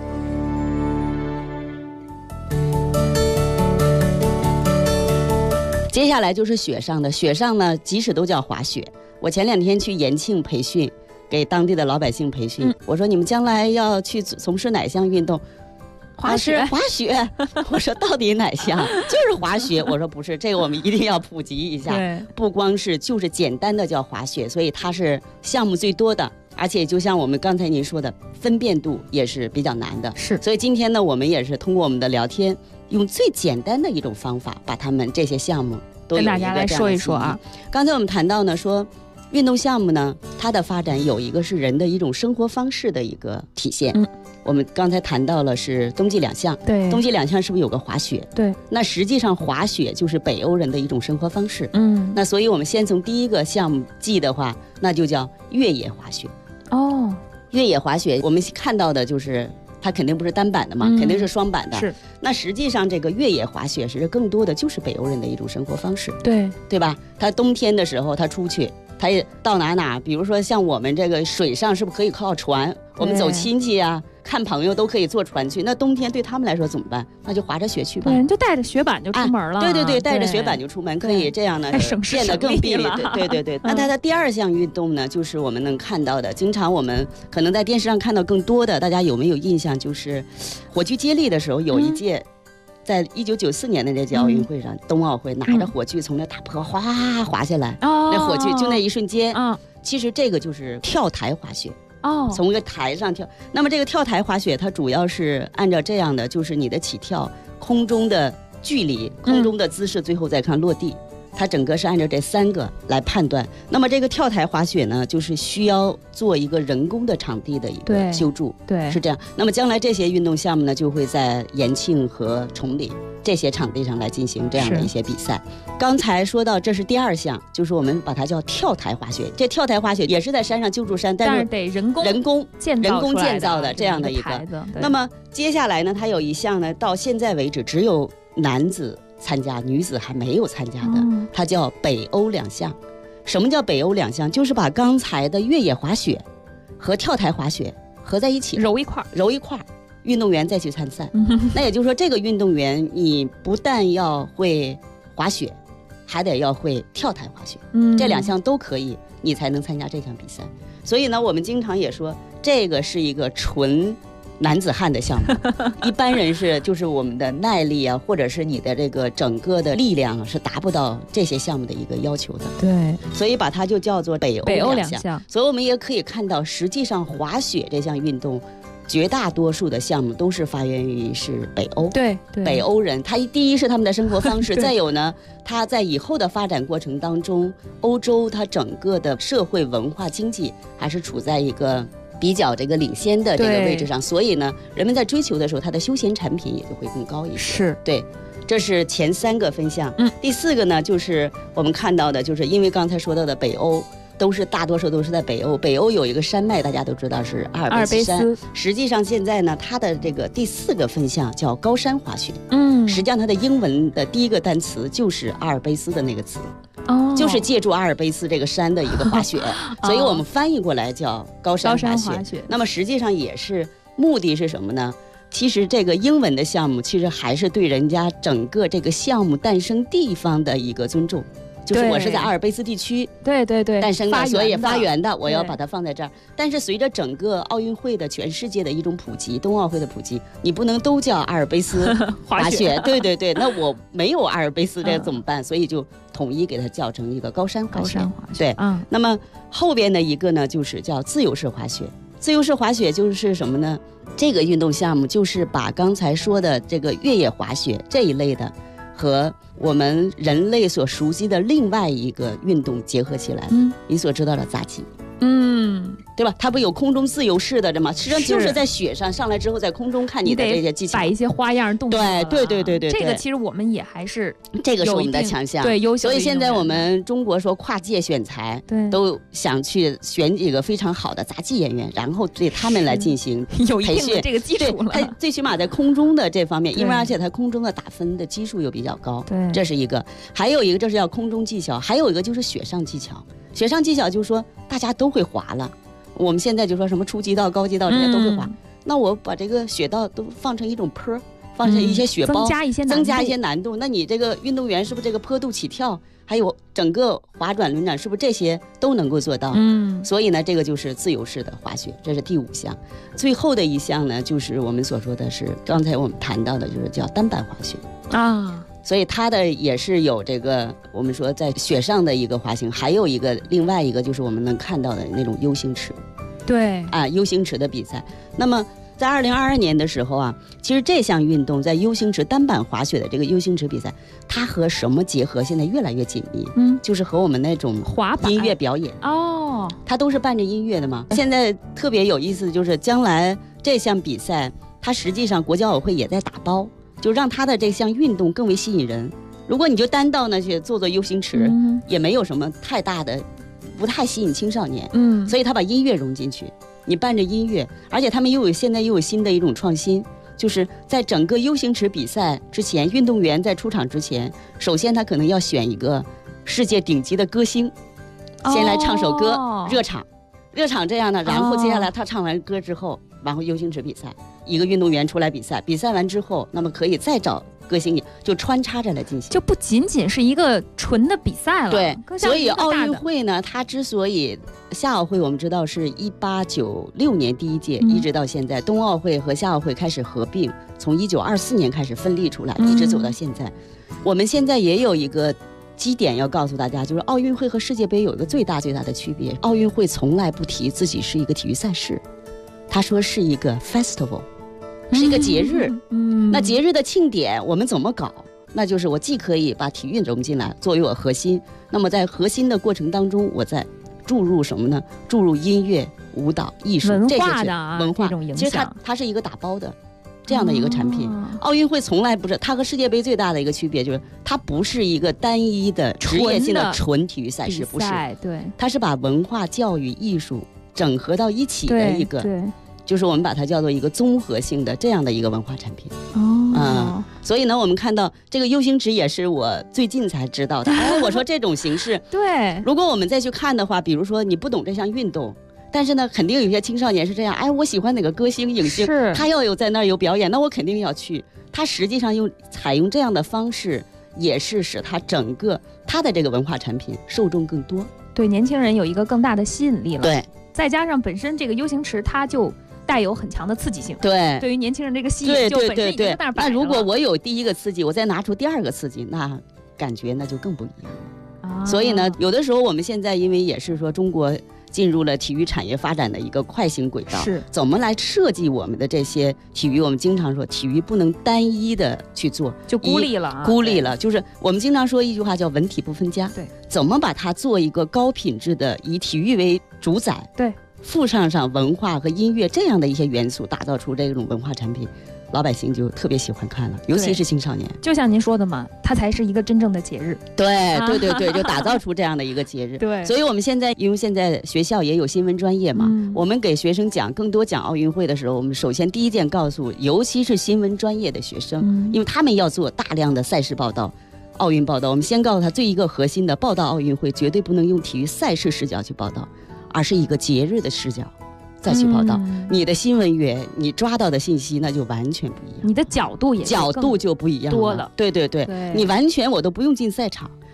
接下来就是雪上的，雪上呢，即使都叫滑雪。我前2天去延庆培训，给当地的老百姓培训。我说你们将来要去从事哪项运动？滑雪。我说到底哪项？就是滑雪。我说不是，这个我们一定要普及一下。不光是就是简单的叫滑雪，所以它是项目最多的，而且就像我们刚才您说的，分辨度也是比较难的。 是。 所以今天呢，我们也是通过我们的聊天，用最简单的一种方法，把他们这些项目都有一个跟大家来说一说啊。 刚才我们谈到呢，说运动项目呢，它的发展有一个是人的一种生活方式的一个体现。我们刚才谈到了是冬季2项， 对， 冬季2项是不是有个滑雪？ 对， 那实际上滑雪就是北欧人的一种生活方式。那所以我们先从第一个项目记的话，那就叫越野滑雪。越野滑雪我们看到的就是它肯定不是单板的嘛，肯定是双板的。 是。 那实际上这个越野滑雪是更多的就是北欧人的一种生活方式。对吧？他冬天的时候他出去，他也到哪，比如说像我们这个水上是不是可以靠船？我们走亲戚啊，看朋友都可以坐船去。那冬天对他们来说怎么办？那就滑着雪去吧。 对，就带着雪板就出门了。 对，带着雪板就出门，可以这样呢，变得更便利了。对。那它的第2项运动呢，就是我们能看到的，经常我们可能在电视上看到更多的，大家有没有印象？就是火炬接力的时候有一届。在1994年的这届奥运会上，冬奥会拿着火炬从那大坡哗滑下来，那火炬就那一瞬间，其实这个就是跳台滑雪。从一个台上跳。那么这个跳台滑雪，它主要是按照这样的，就是你的起跳、空中的距离、空中的姿势，最后再看落地。它整个是按照这3个来判断。那么这个跳台滑雪呢，就是需要做一个人工的场地的一个修筑， 对， 是这样。那么将来这些运动项目呢，就会在延庆和崇礼这些场地上来进行这样的一些比赛。刚才说到这是第2项，就是我们把它叫跳台滑雪。这跳台滑雪也是在山上救助山，但是得人工建造的这样的一个。那么接下来呢，它有一项呢，到现在为止只有男子参加，女子还没有参加的，它叫北欧2项。什么叫北欧2项？就是把刚才的越野滑雪和跳台滑雪合在一起， 揉一块， 运动员再去参赛。那也就是说，这个运动员你不但要会滑雪，还得要会跳台滑雪，这2项都可以，你才能参加这项比赛。所以呢，我们经常也说，这个是一个纯男子汉的项目，一般人就是我们的耐力啊，或者是你的这个整个的力量是达不到这些项目的一个要求的。 对， 所以把它就叫做北欧2项。所以我们也可以看到，实际上滑雪这项运动，绝大多数的项目都是发源于是北欧。 对， 北欧人，他第一是他们的生活方式，再有呢，他在以后的发展过程当中，欧洲它整个的社会文化经济还是处在一个比较这个领先的这个位置上，所以呢，人们在追求的时候，它的休闲产品也就会更高一些。 是， 对，这是前3个分项。第4个呢，就是我们看到的，就是因为刚才说到的北欧，大多数都是在北欧。北欧有一个山脉，大家都知道是阿尔卑斯山。实际上现在呢，它的这个第4个分项叫高山滑雪。实际上它的英文的第1个单词就是阿尔卑斯的那个词。就是借助阿尔卑斯这个山的一个滑雪，所以我们翻译过来叫高山滑雪。那么实际上也是目的是什么呢？其实这个英文的项目，其实还是对人家整个这个项目诞生地方的一个尊重。 就是我是在阿尔卑斯地区对诞生的，所以发源的，我要对把它放在这儿。但是随着整个奥运会的全世界的一种普及，冬奥会的普及，你不能都叫阿尔卑斯滑雪，对，那我没有阿尔卑斯这怎么办？所以就统一给它叫成一个高山滑雪。对，那么后边的一个呢，就是叫自由式滑雪。自由式滑雪就是什么呢？这个运动项目就是把刚才说的这个越野滑雪这一类的和我们人类所熟悉的另外一个运动结合起来。你所知道的杂技，对吧？它不有空中自由式的吗？实际上就是在雪上上来之后，在空中看你的这些技巧， 摆一些花样动作。 对， 这个其实我们也还是这个是我们的强项， 对，优秀的。 所以现在我们中国说跨界选材，都想去选几个非常好的杂技演员，然后对他们来进行有一定的这个基础了。 他最起码在空中的这方面，因为而且他空中的打分的基数又比较高， 对， 这是一个。还有一个这是要空中技巧，还有一个就是雪上技巧。雪上技巧就是说大家都会滑了。我们现在就说什么初级道、高级道这些都会滑，那我把这个雪道都放成一种坡，放成一些雪包，增加一些难度。那你这个运动员是不是这个坡度起跳，还有整个滑转轮转，是不是这些都能够做到？所以呢，这个就是自由式的滑雪，这是第5项。最后的一项呢，就是我们所说的是刚才我们谈到的，就是叫单板滑雪啊。所以它的也是有这个我们说在雪上的一个滑行，还有一个另外一个就是我们能看到的那种 U 型池， 对啊 U 型池的比赛。那么在2022年的时候啊，其实这项运动在 U 型池单板滑雪的这个 U 型池比赛，它和什么结合？现在越来越紧密，就是和我们那种滑板音乐表演哦， 它都是伴着音乐的嘛。现在特别有意思的就是将来这项比赛，它实际上国际奥委会也在打包。就让他的这项运动更为吸引人。如果你就单到那些做 U 型池，也没有什么太大的，不太吸引青少年。所以他把音乐融进去，你伴着音乐，而且他们现在又有新的一种创新，就是在整个 U 型池比赛之前，运动员在出场之前，首先他可能要选一个世界顶级的歌星，先来唱首歌，热场这样的，然后接下来他唱完歌之后，然后 U 型池比赛。一个运动员出来比赛，比赛完之后，那么可以再找歌星，就穿插着来进行， 就不仅仅是一个纯的比赛了。 对，所以奥运会呢，它之所以夏奥会我们知道是1896年第一届，一直到现在，冬奥会和夏奥会开始合并，从1924年开始分立出来，一直走到现在。我们现在也有一个基点要告诉大家，就是奥运会和世界杯有一个最大的区别，奥运会从来不提自己是一个体育赛事，他说是一个 festival。是一个节日，那节日的庆典我们怎么搞？那就是我既可以把体育融进来作为我核心，那么在核心的过程当中，我再注入什么呢？注入音乐、舞蹈、艺术、 文化的文化这种影响。 其实它是一个打包的这样的一个产品。奥运会从来不是，它和世界杯最大的一个区别就是它不是一个单一的职业性的纯体育赛事，不是， 对， 它是把文化、教育、艺术整合到一起的一个。 对。 就是我们把它叫做一个综合性的这样的一个文化产品所以呢，我们看到这个 U 型池也是我最近才知道的。我说这种形式， 对， 如果我们再去看的话，比如说你不懂这项运动，但是呢，肯定有些青少年是这样，我喜欢哪个歌星、影星，他要有在那儿有表演，那我肯定要去。他实际上采用这样的方式，也是使他整个他的这个文化产品受众更多， 对年轻人有一个更大的吸引力了。 对， 再加上本身这个 U 型池，它就带有很强的刺激性， 对于年轻人这个吸引，就本身已经在那儿摆着了。 那如果我有第一个刺激，我再拿出第二个刺激，那感觉那就更不一样。所以呢，有的时候我们现在因为也是说中国进入了体育产业发展的一个快行轨道， 是怎么来设计我们的这些体育？我们经常说体育不能单一的去做， 就孤立了， 就是我们经常说一句话叫文体不分家。 对， 怎么把它做一个高品质的以体育为主宰？ 对。 附上文化和音乐这样的一些元素，打造出这种文化产品，老百姓就特别喜欢看了，尤其是青少年。 就像您说的嘛，它才是一个真正的节日。 对，就打造出这样的一个节日。 对， 所以我们现在因为现在学校也有新闻专业嘛，我们给学生更多讲奥运会的时候，我们首先第一件告诉，尤其是新闻专业的学生，因为他们要做大量的赛事报道。奥运报道，我们先告诉他，最一个核心的报道奥运会，绝对不能用体育赛事视角去报道，而是一个节日的视角再去报道。你的新闻源，你抓到的信息那就完全不一样， 你的角度就不一样多了。对，你完全我都不用进赛场，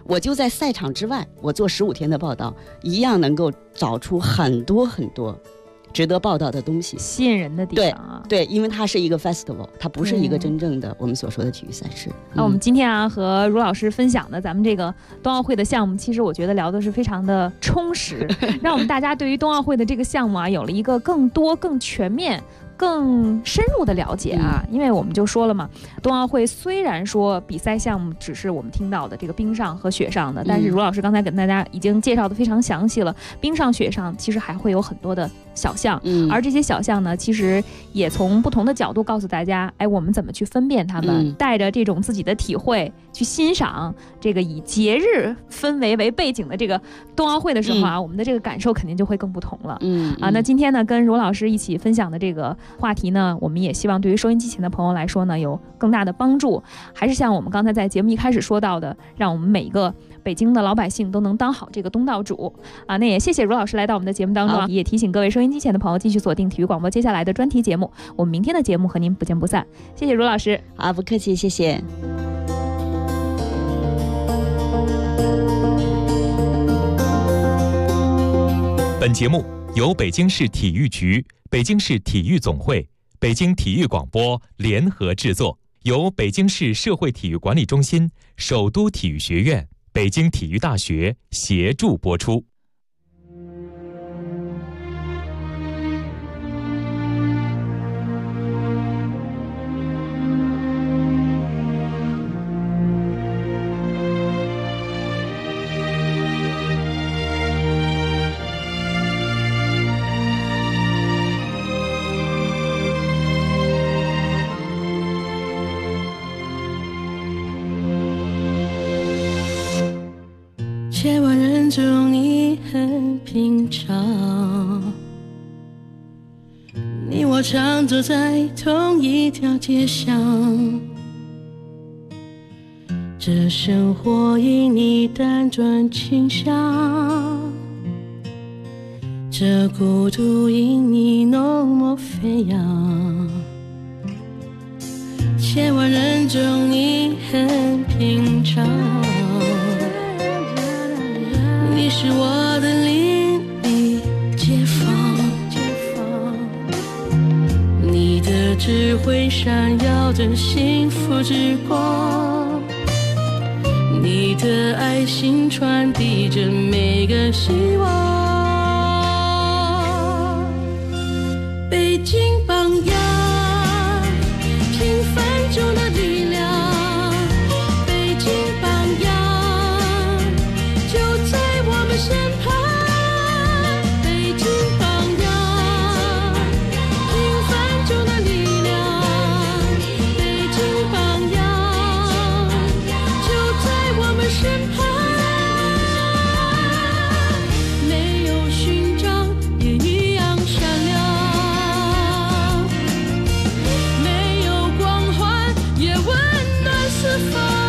我就在赛场之外，我做15天的报道，一样能够找出很多很多值得报道的东西， 吸引人的地方啊。 对，因为它是一个 festival， 它不是一个真正的我们所说的体育赛事。 那我们今天啊和茹老师分享的咱们这个冬奥会的项目，其实我觉得聊的是非常的充实，让我们大家对于冬奥会的这个项目啊有了一个更多、更全面、更深入的了解啊。因为我们就说了嘛，冬奥会虽然说比赛项目只是我们听到的这个冰上和雪上的，但是茹老师刚才给大家已经介绍的非常详细了，冰上雪上其实还会有很多的小项，而这些小项呢，其实也从不同的角度告诉大家，哎，我们怎么去分辨它们，带着这种自己的体会去欣赏这个以节日氛围为背景的这个冬奥会的时候啊，我们的这个感受肯定就会更不同了。那今天呢，跟茹老师一起分享的这个话题呢，我们也希望对于收音机前的朋友来说呢，有更大的帮助。还是像我们刚才在节目一开始说到的，让我们每一个北京的老百姓都能当好这个东道主啊！那也谢谢茹老师来到我们的节目当中，也提醒各位收音机前的朋友继续锁定体育广播接下来的专题节目，我们明天的节目和您不见不散。谢谢茹老师。 好，不客气，谢谢。 本节目由北京市体育局、北京市体育总会、北京体育广播联合制作，由北京市社会体育管理中心、首都体育学院、北京体育大学协助播出。 千万人中你很平常，你我常走在同一条街上，这生活因你辗转倾向，这孤独因你浓墨飞扬。千万人中你很平常，你是我的邻里街坊，你的智慧闪耀着幸福之光，你的爱心传递着每个希望。北京榜样，平凡中的力量，北京榜样就在我们身旁。北京榜样，平凡中的力量，北京榜样就在我们身旁。没有勋章也一样闪亮，没有光环也温暖四方。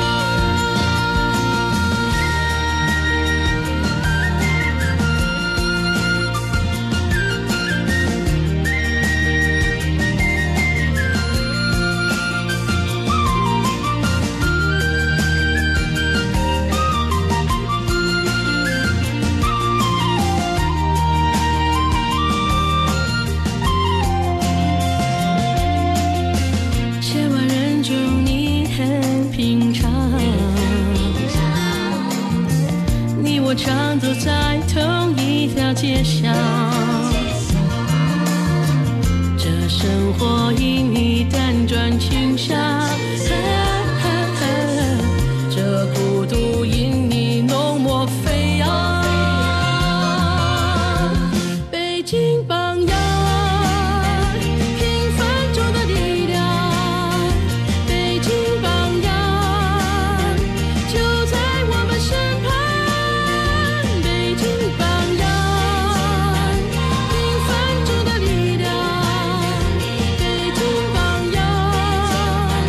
千万人中你很平常，你我常走在同一条街上，这生活因你辗转倾向，这孤独因你浓墨飞扬。北京榜样，平凡中的力量，北京榜样就在我们身旁。北京榜样，平凡中的力量，北京榜样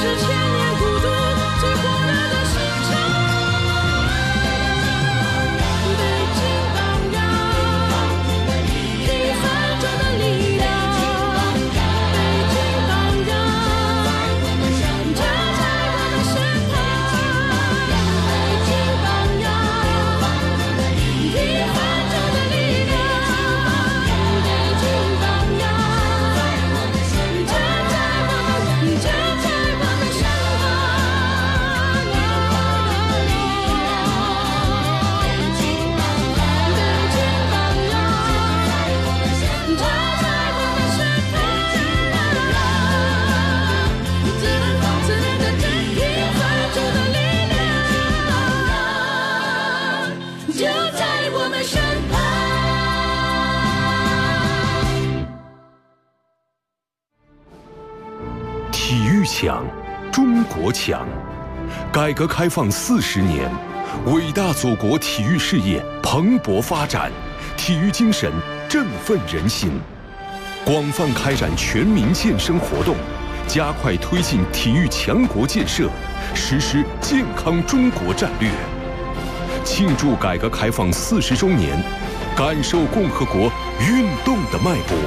强，中国强。改革开放40年，伟大祖国体育事业蓬勃发展，体育精神振奋人心。广泛开展全民健身活动，加快推进体育强国建设，实施健康中国战略。庆祝改革开放40周年，感受共和国运动的脉搏。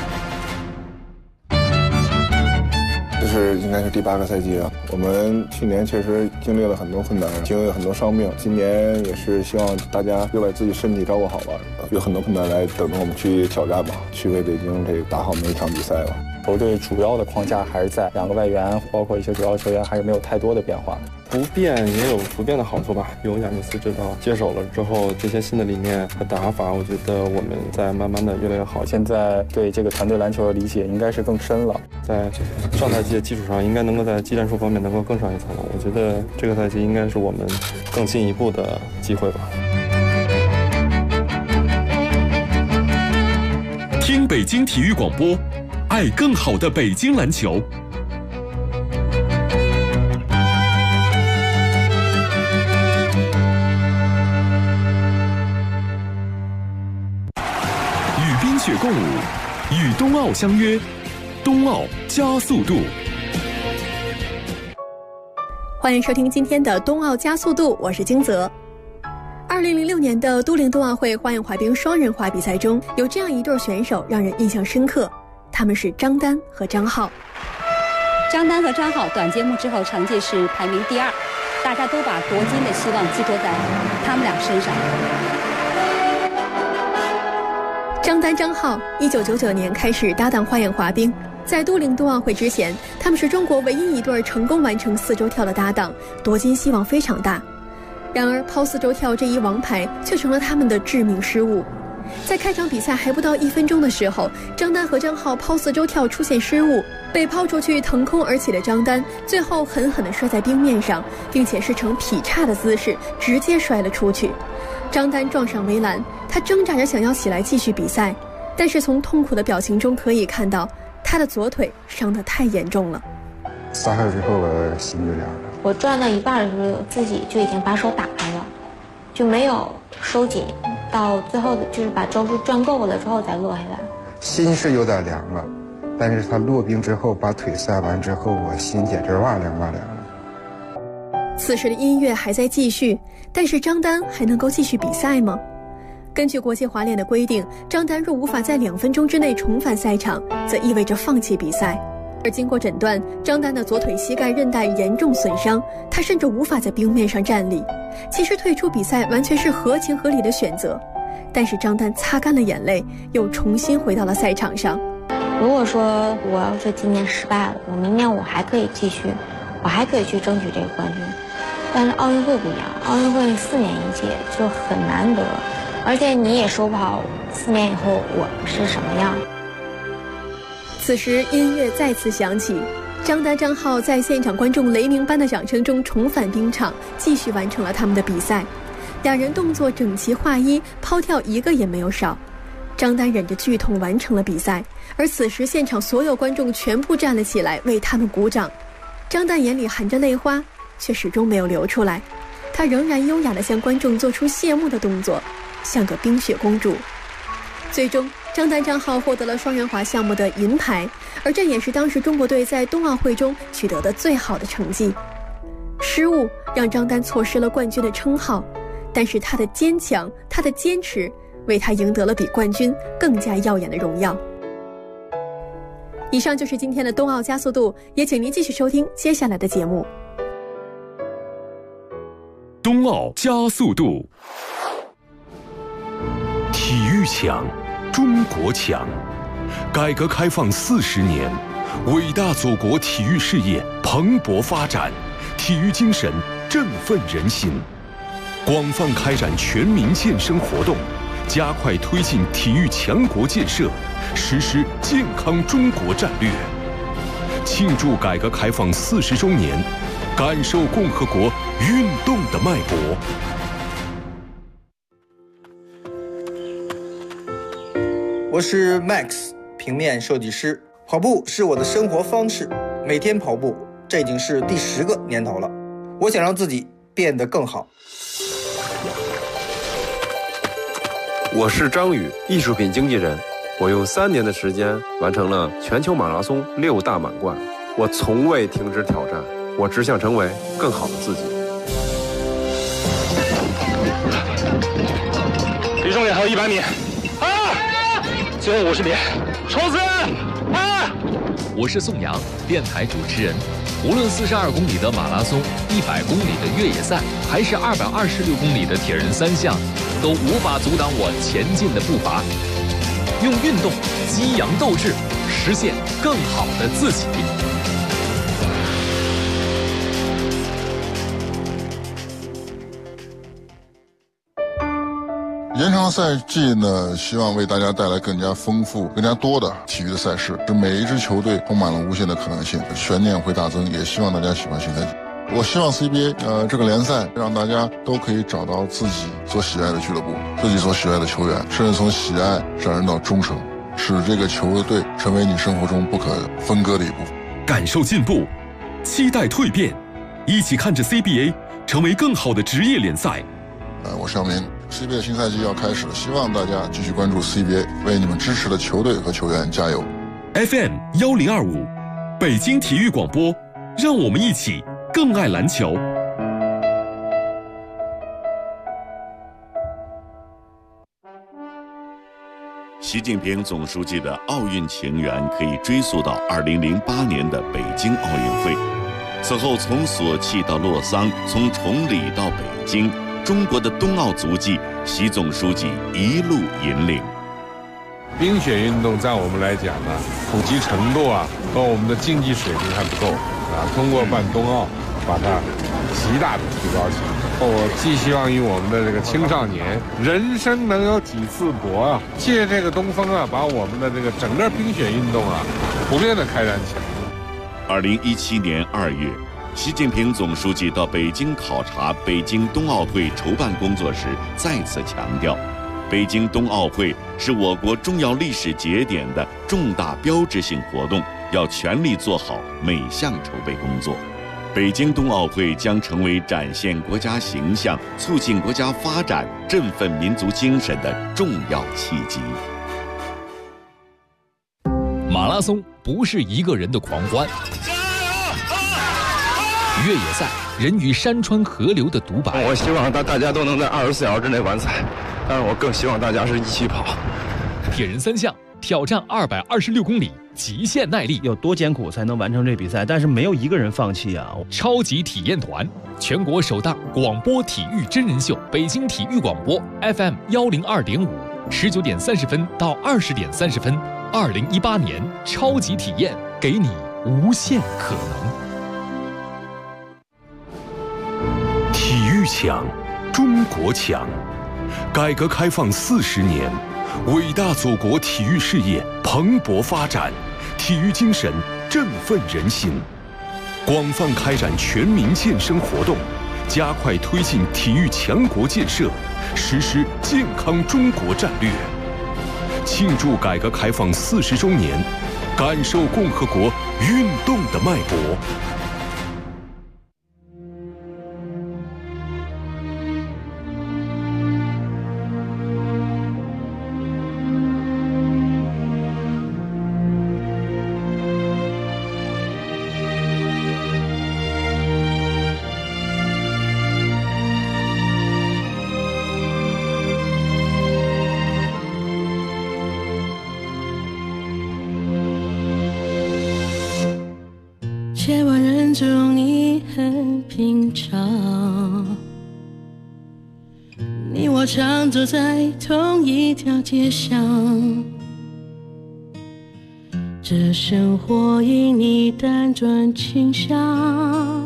这是应该是第8个赛季了。我们去年确实经历了很多困难，经历了很多伤病。今年也是希望大家又把自己身体照顾好吧，有很多困难来等着我们去挑战吧，去为北京这打好每一场比赛吧。 球队主要的框架还是在2个外援，包括一些主要球员还是没有太多的变化。 不变也有不变的好处吧。有亚尼斯指导接手了之后，这些新的理念和打法，我觉得我们在慢慢的越来越好。 现在对这个团队篮球的理解应该是更深了， 在上赛季的基础上，应该能够在技战术方面能够更上一层楼。我觉得这个赛季应该是我们更进一步的机会吧。 听北京体育广播，爱更好的北京篮球。与冰雪共舞，与冬奥相约，冬奥加速度。 欢迎收听今天的冬奥加速度，我是金泽。2006年的都灵冬奥会花样滑冰双人滑比赛中，有这样一对选手让人印象深刻，他们是张丹和张浩。 张丹和张浩短节目之后成绩是排名第2，大家都把夺金的希望寄托在他们俩身上。 张丹、张浩1999年开始搭档花样滑冰，在都灵冬奥会之前，他们是中国唯一一对成功完成4周跳的搭档，夺金希望非常大。然而抛4周跳这一王牌却成了他们的致命失误。在开场比赛还不到1分钟的时候，张丹和张浩抛4周跳出现失误，被抛出去腾空而起的张丹最后狠狠地摔在冰面上，并且是呈劈叉的姿势直接摔了出去。张丹撞上围栏，他挣扎着想要起来继续比赛，但是从痛苦的表情中可以看到他的左腿伤得太严重了。 撒开之后我心就凉了。 我转到一半的时候，自己就已经把手打开了，就没有收紧，到最后就是把周数转够了之后再落下来。 心是有点凉了，但是他落冰之后把腿塞完之后，我心简直哇凉哇凉了。 此时的音乐还在继续，但是张丹还能够继续比赛吗？根据国际滑联的规定，张丹若无法在2分钟之内重返赛场，则意味着放弃比赛。而经过诊断，张丹的左腿膝盖韧带严重损伤，他甚至无法在冰面上站立。其实退出比赛完全是合情合理的选择，但是张丹擦干了眼泪，又重新回到了赛场上。 如果说我要是今年失败了，我明年我还可以继续，我还可以去争取这个冠军。但是奥运会不一样，奥运会4年一届就很难得，而且你也说不好4年以后我是什么样。 此时音乐再次响起，张丹、张浩在现场观众雷鸣般的掌声中重返冰场，继续完成了他们的比赛。2人动作整齐划一，抛跳一个也没有少。张丹忍着剧痛完成了比赛，而此时现场所有观众全部站了起来为他们鼓掌。张丹眼里含着泪花，却始终没有流出来，他仍然优雅地向观众做出谢幕的动作，像个冰雪公主。最终张丹、张浩获得了双人滑项目的银牌， 而这也是当时中国队在冬奥会中取得的最好的成绩。失误让张丹错失了冠军的称号，但是他的坚强，他的坚持，为他赢得了比冠军更加耀眼的荣耀。以上就是今天的冬奥加速度，也请您继续收听接下来的节目。 冬奥加速度，体育强，中国强。改革开放40年，伟大祖国体育事业蓬勃发展，体育精神振奋人心。广泛开展全民健身活动，加快推进体育强国建设，实施健康中国战略。庆祝改革开放40周年，感受共和国运动的脉搏。 我是 Max， 平面设计师。跑步是我的生活方式，每天跑步，这已经是第10个年头了。我想让自己变得更好。 我是张宇，艺术品经纪人。我用3年的时间完成了全球马拉松6大满贯。我从未停止挑战，我只想成为更好的自己。 离终点还有100米，最后50米，冲刺！ 我是宋阳，电台主持人。无论42公里的马拉松、100公里的越野赛，还是226公里的铁人3项，都无法阻挡我前进的步伐。用运动激扬斗志，实现更好的自己。 延长赛季呢，希望为大家带来更加丰富、更加多的体育的赛事，使每一支球队充满了无限的可能性，悬念会大增。也希望大家喜欢新赛季。我希望 CBA 这个联赛让大家都可以找到自己所喜爱的俱乐部，自己所喜爱的球员，甚至从喜爱上升到忠诚，使这个球队成为你生活中不可分割的一部分。 感受进步，期待蜕变，一起看着 CBA 成为更好的职业联赛。 我是姚明。CBA 新赛季要开始了，希望大家继续关注 CBA， 为你们支持的球队和球员加油。 FM 1025，北京体育广播，让我们一起更爱篮球。 习近平总书记的奥运情缘可以追溯到2008年的北京奥运会，此后从索契到洛桑，从崇礼到北京，中国的冬奥足迹，习总书记一路引领。 冰雪运动在我们来讲呢，普及程度和我们的竞技水平还不够通过办冬奥，把它极大的提高起来。我寄希望于我们的这个青少年，人生能有几次搏借这个东风把我们的这个整个冰雪运动普遍的开展起来。 2017年2月。习近平总书记到北京考察北京冬奥会筹办工作时，再次强调，北京冬奥会是我国重要历史节点的重大标志性活动，要全力做好每项筹备工作。北京冬奥会将成为展现国家形象、促进国家发展、振奋民族精神的重要契机。 马拉松不是一个人的狂欢。越野赛，人与山川河流的独白。 我希望大家都能在24小时之内完赛，但是我更希望大家是一起跑。 铁人3项挑战226公里，极限耐力， 有多艰苦才能完成这比赛？但是没有一个人放弃啊！ 超级体验团，全国首档广播体育真人秀，北京体育广播 FM 102.5，19点30分到20点30分，2018年超级体验，给你无限可能。 体育强，中国强。改革开放40年，伟大祖国体育事业蓬勃发展，体育精神振奋人心。广泛开展全民健身活动，加快推进体育强国建设，实施健康中国战略。庆祝改革开放40周年，感受共和国运动的脉搏。 中你很平常，你我常走在同一条街上，这生活因你辗转倾向，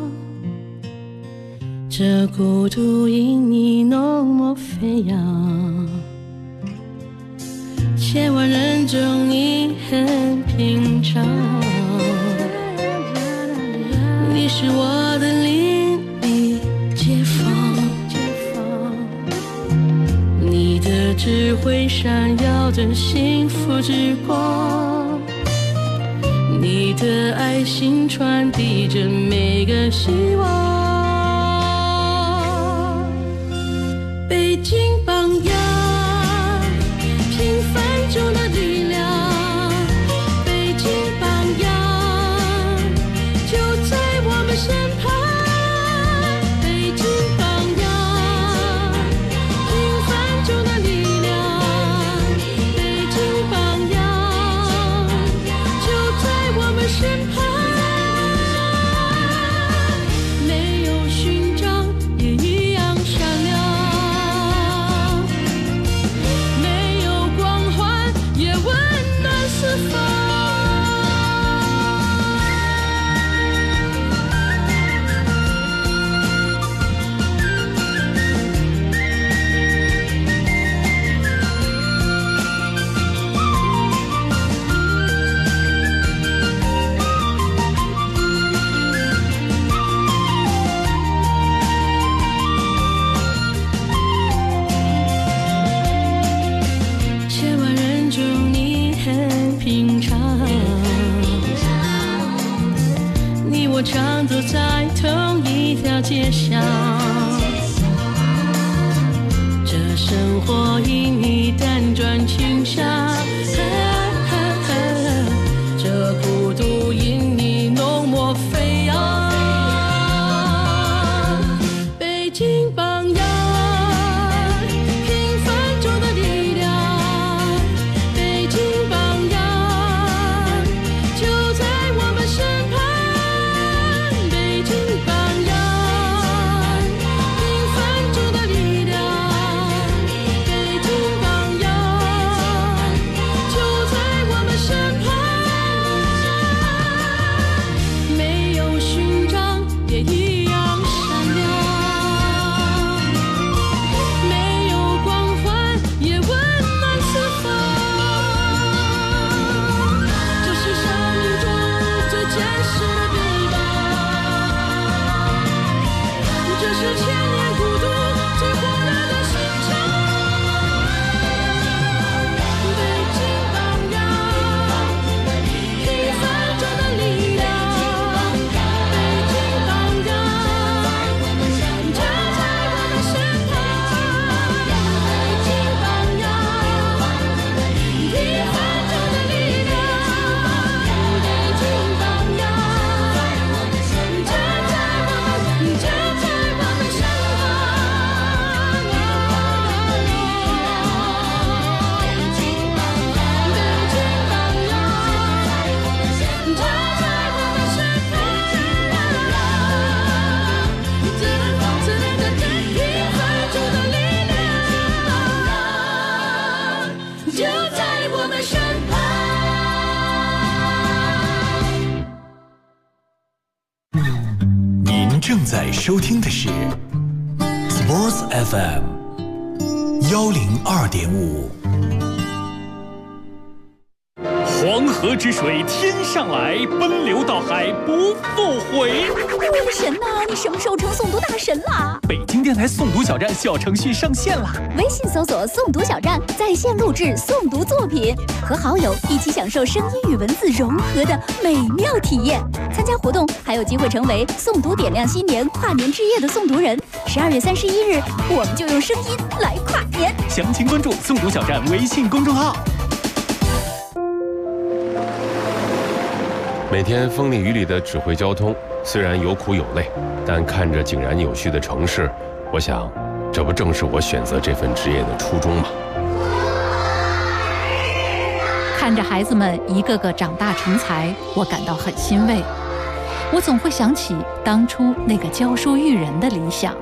这孤独因你浓墨飞扬，千万人中你很平常，你是我的邻里街坊，你的智慧闪耀着幸福之光，你的爱心传递着每个希望。北京榜样，平凡中的力量，北京榜样就在我们身旁。北京榜样，平凡中的力量，北京榜样就在我们身旁。没有勋章也一样闪亮，没有光环也温暖四方。千万人中你很平常，你我常走在同一条街上，这生活因你辗转倾向，这孤独因你浓墨飞扬。北京榜样，平凡中的力量，北京榜样就在我们身旁。北京榜样，平凡中的力量，北京榜样就在我们身旁。没有勋章也一样闪亮，没有光环也温暖四方。这是生命中最坚实的臂膀，这是千年孤独最火热的心肠。北京榜样，平凡中的力量，北京榜样就在我们身旁。北京榜样，平凡中的力量，北京榜样就在我们身旁。就在我们身旁。 您正在收听的是 Sports FM 102.5。 黄河之水天上来，奔流到海不复回。 我的神呐，你什么时候成诵读大神啦？ 北京电台诵读小站小程序上线啦！ 微信搜索诵读小站，在线录制诵读作品，和好友一起享受声音与文字融合的美妙体验。参加活动还有机会成为诵读点亮新年跨年之夜的诵读人。12月31日，我们就用声音来跨年。 详情关注诵读小站微信公众号。 每天风里雨里的指挥交通，虽然有苦有累，但看着井然有序的城市，我想，这不正是我选择这份职业的初衷吗？ 看着孩子们一个个长大成才，我感到很欣慰。 我总会想起当初那个教书育人的理想。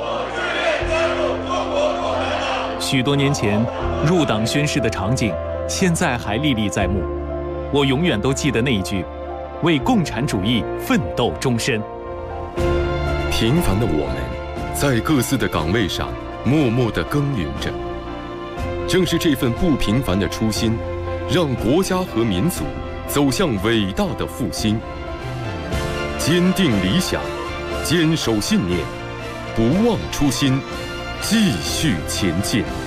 许多年前入党宣誓的场景，现在还历历在目。我永远都记得那一句：为共产主义奋斗终身。 平凡的我们，在各自的岗位上默默地耕耘着。正是这份不平凡的初心，让国家和民族走向伟大的复兴。坚定理想，坚守信念，不忘初心，继续前进。